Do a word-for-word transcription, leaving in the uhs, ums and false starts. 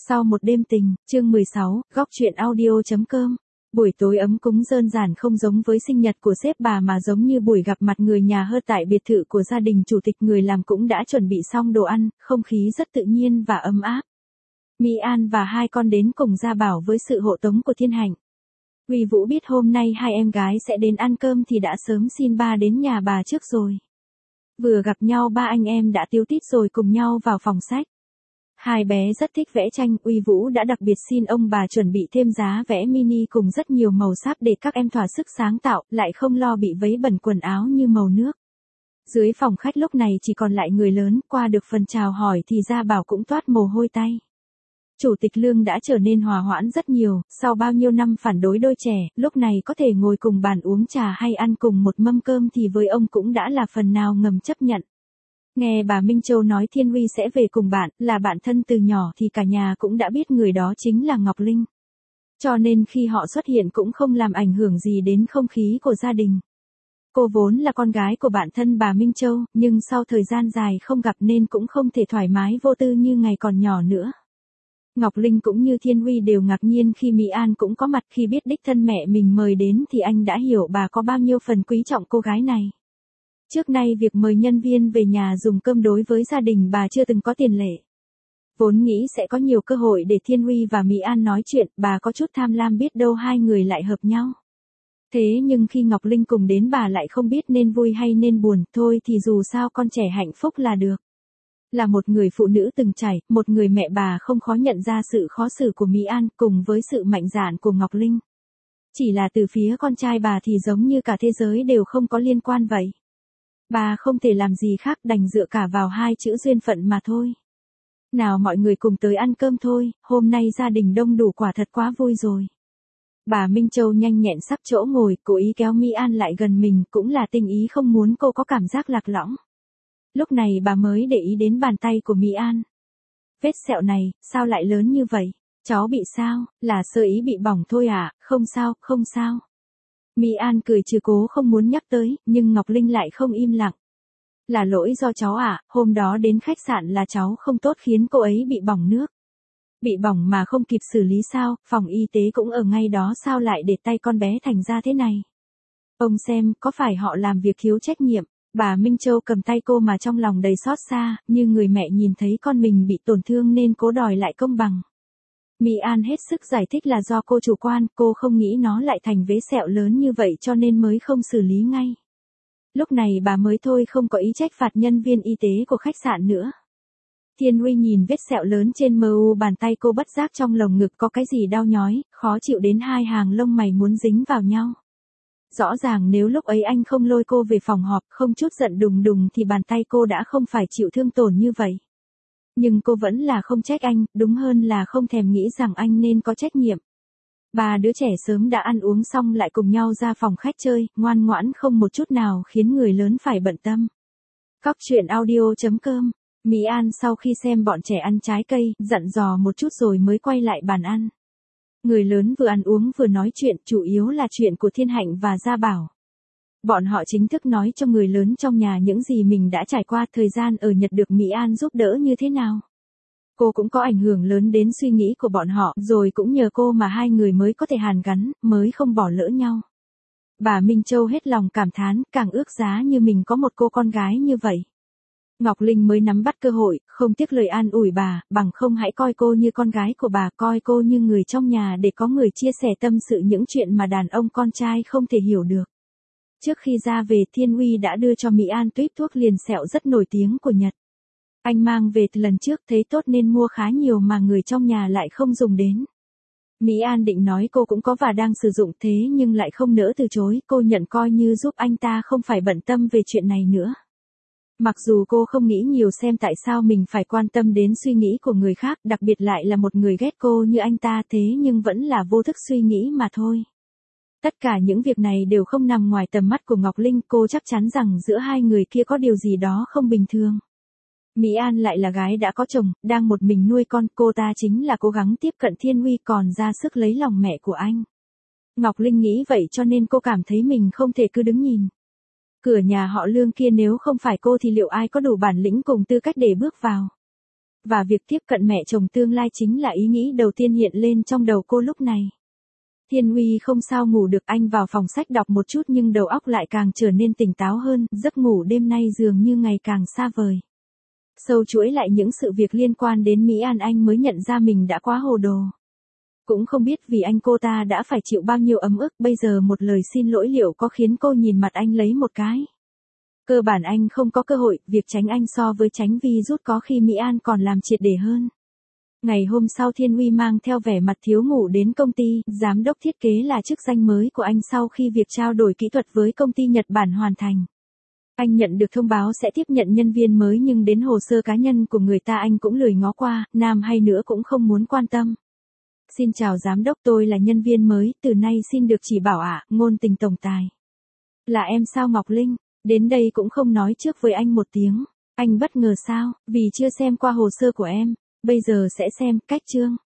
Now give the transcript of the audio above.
Sau một đêm tình, chương mười sáu, góc truyện audio.com. Buổi tối ấm cúng đơn giản không giống với sinh nhật của sếp bà mà giống như buổi gặp mặt người nhà hơn tại biệt thự của gia đình chủ tịch. Người làm cũng đã chuẩn bị xong đồ ăn, không khí rất tự nhiên và ấm áp. Mỹ An và hai con đến cùng Gia Bảo với sự hộ tống của Thiên Hạnh. Uy Vũ biết hôm nay hai em gái sẽ đến ăn cơm thì đã sớm xin ba đến nhà bà trước rồi. Vừa gặp nhau ba anh em đã tíu tít rồi cùng nhau vào phòng sách. Hai bé rất thích vẽ tranh, Uy Vũ đã đặc biệt xin ông bà chuẩn bị thêm giá vẽ mini cùng rất nhiều màu sắc để các em thỏa sức sáng tạo, lại không lo bị vấy bẩn quần áo như màu nước. Dưới phòng khách lúc này chỉ còn lại người lớn, qua được phần chào hỏi thì Gia Bảo cũng toát mồ hôi tay. Chủ tịch Lương đã trở nên hòa hoãn rất nhiều, sau bao nhiêu năm phản đối đôi trẻ, lúc này có thể ngồi cùng bàn uống trà hay ăn cùng một mâm cơm thì với ông cũng đã là phần nào ngầm chấp nhận. Nghe bà Minh Châu nói Thiên Huy sẽ về cùng bạn, là bạn thân từ nhỏ thì cả nhà cũng đã biết người đó chính là Ngọc Linh. Cho nên khi họ xuất hiện cũng không làm ảnh hưởng gì đến không khí của gia đình. Cô vốn là con gái của bạn thân bà Minh Châu, nhưng sau thời gian dài không gặp nên cũng không thể thoải mái vô tư như ngày còn nhỏ nữa. Ngọc Linh cũng như Thiên Huy đều ngạc nhiên khi Mỹ An cũng có mặt. Khi biết đích thân mẹ mình mời đến thì anh đã hiểu bà có bao nhiêu phần quý trọng cô gái này. Trước nay việc mời nhân viên về nhà dùng cơm đối với gia đình bà chưa từng có tiền lệ. Vốn nghĩ sẽ có nhiều cơ hội để Thiên Huy và Mỹ An nói chuyện, bà có chút tham lam biết đâu hai người lại hợp nhau. Thế nhưng khi Ngọc Linh cùng đến bà lại không biết nên vui hay nên buồn, thôi thì dù sao con trẻ hạnh phúc là được. Là một người phụ nữ từng trải, một người mẹ bà không khó nhận ra sự khó xử của Mỹ An cùng với sự mạnh dạn của Ngọc Linh. Chỉ là từ phía con trai bà thì giống như cả thế giới đều không có liên quan vậy. Bà không thể làm gì khác đành dựa cả vào hai chữ duyên phận mà thôi. Nào mọi người cùng tới ăn cơm thôi, hôm nay gia đình đông đủ quả thật quá vui rồi. Bà Minh Châu nhanh nhẹn sắp chỗ ngồi, cố ý kéo Mỹ An lại gần mình, cũng là tình ý không muốn cô có cảm giác lạc lõng. Lúc này bà mới để ý đến bàn tay của Mỹ An. Vết sẹo này, sao lại lớn như vậy? Cháu bị sao? Là sơ ý bị bỏng thôi à? Không sao, không sao. Mỹ An cười trừ cố không muốn nhắc tới, nhưng Ngọc Linh lại không im lặng. Là lỗi do cháu à, hôm đó đến khách sạn là cháu không tốt khiến cô ấy bị bỏng nước. Bị bỏng mà không kịp xử lý sao, phòng y tế cũng ở ngay đó sao lại để tay con bé thành ra thế này. Ông xem, có phải họ làm việc thiếu trách nhiệm, bà Minh Châu cầm tay cô mà trong lòng đầy xót xa, như người mẹ nhìn thấy con mình bị tổn thương nên cố đòi lại công bằng. Mỹ An hết sức giải thích là do cô chủ quan, cô không nghĩ nó lại thành vết sẹo lớn như vậy cho nên mới không xử lý ngay. Lúc này bà mới thôi không có ý trách phạt nhân viên y tế của khách sạn nữa. Thiên Huy nhìn vết sẹo lớn trên mờ u bàn tay cô bất giác trong lồng ngực có cái gì đau nhói, khó chịu đến hai hàng lông mày muốn dính vào nhau. Rõ ràng nếu lúc ấy anh không lôi cô về phòng họp không chút giận đùng đùng thì bàn tay cô đã không phải chịu thương tổn như vậy. Nhưng cô vẫn là không trách anh, đúng hơn là không thèm nghĩ rằng anh nên có trách nhiệm. Ba đứa trẻ sớm đã ăn uống xong lại cùng nhau ra phòng khách chơi, ngoan ngoãn không một chút nào khiến người lớn phải bận tâm. Góc truyện audio.com. Mỹ An sau khi xem bọn trẻ ăn trái cây, dặn dò một chút rồi mới quay lại bàn ăn. Người lớn vừa ăn uống vừa nói chuyện, chủ yếu là chuyện của Thiên Hạnh và Gia Bảo. Bọn họ chính thức nói cho người lớn trong nhà những gì mình đã trải qua, thời gian ở Nhật được Mỹ An giúp đỡ như thế nào. Cô cũng có ảnh hưởng lớn đến suy nghĩ của bọn họ, rồi cũng nhờ cô mà hai người mới có thể hàn gắn, mới không bỏ lỡ nhau. Bà Minh Châu hết lòng cảm thán, càng ước giá như mình có một cô con gái như vậy. Ngọc Linh mới nắm bắt cơ hội, không tiếc lời an ủi bà, bằng không hãy coi cô như con gái của bà, coi cô như người trong nhà để có người chia sẻ tâm sự những chuyện mà đàn ông con trai không thể hiểu được. Trước khi ra về Thiên Huy đã đưa cho Mỹ An tuýp thuốc liền sẹo rất nổi tiếng của Nhật. Anh mang về từ lần trước thấy tốt nên mua khá nhiều mà người trong nhà lại không dùng đến. Mỹ An định nói cô cũng có và đang sử dụng thế nhưng lại không nỡ từ chối, cô nhận coi như giúp anh ta không phải bận tâm về chuyện này nữa. Mặc dù cô không nghĩ nhiều xem tại sao mình phải quan tâm đến suy nghĩ của người khác, đặc biệt lại là một người ghét cô như anh ta, thế nhưng vẫn là vô thức suy nghĩ mà thôi. Tất cả những việc này đều không nằm ngoài tầm mắt của Ngọc Linh, cô chắc chắn rằng giữa hai người kia có điều gì đó không bình thường. Mỹ An lại là gái đã có chồng, đang một mình nuôi con, cô ta chính là cố gắng tiếp cận Thiên Huy còn ra sức lấy lòng mẹ của anh. Ngọc Linh nghĩ vậy cho nên cô cảm thấy mình không thể cứ đứng nhìn. Cửa nhà họ Lương kia nếu không phải cô thì liệu ai có đủ bản lĩnh cùng tư cách để bước vào. Và việc tiếp cận mẹ chồng tương lai chính là ý nghĩ đầu tiên hiện lên trong đầu cô lúc này. Thiên Uy không sao ngủ được, anh vào phòng sách đọc một chút nhưng đầu óc lại càng trở nên tỉnh táo hơn, giấc ngủ đêm nay dường như ngày càng xa vời. Sâu chuỗi lại những sự việc liên quan đến Mỹ An anh mới nhận ra mình đã quá hồ đồ. Cũng không biết vì anh cô ta đã phải chịu bao nhiêu ấm ức, bây giờ một lời xin lỗi liệu có khiến cô nhìn mặt anh lấy một cái. Cơ bản anh không có cơ hội, việc tránh anh so với tránh vi rút có khi Mỹ An còn làm triệt để hơn. Ngày hôm sau Thiên Uy mang theo vẻ mặt thiếu ngủ đến công ty, giám đốc thiết kế là chức danh mới của anh sau khi việc trao đổi kỹ thuật với công ty Nhật Bản hoàn thành. Anh nhận được thông báo sẽ tiếp nhận nhân viên mới nhưng đến hồ sơ cá nhân của người ta anh cũng lười ngó qua, nam hay nữ cũng không muốn quan tâm. Xin chào giám đốc, tôi là nhân viên mới, từ nay xin được chỉ bảo ạ, ngôn tình tổng tài. Là em sao Ngọc Linh, đến đây cũng không nói trước với anh một tiếng. Anh bất ngờ sao, vì chưa xem qua hồ sơ của em, bây giờ sẽ xem, cách chương.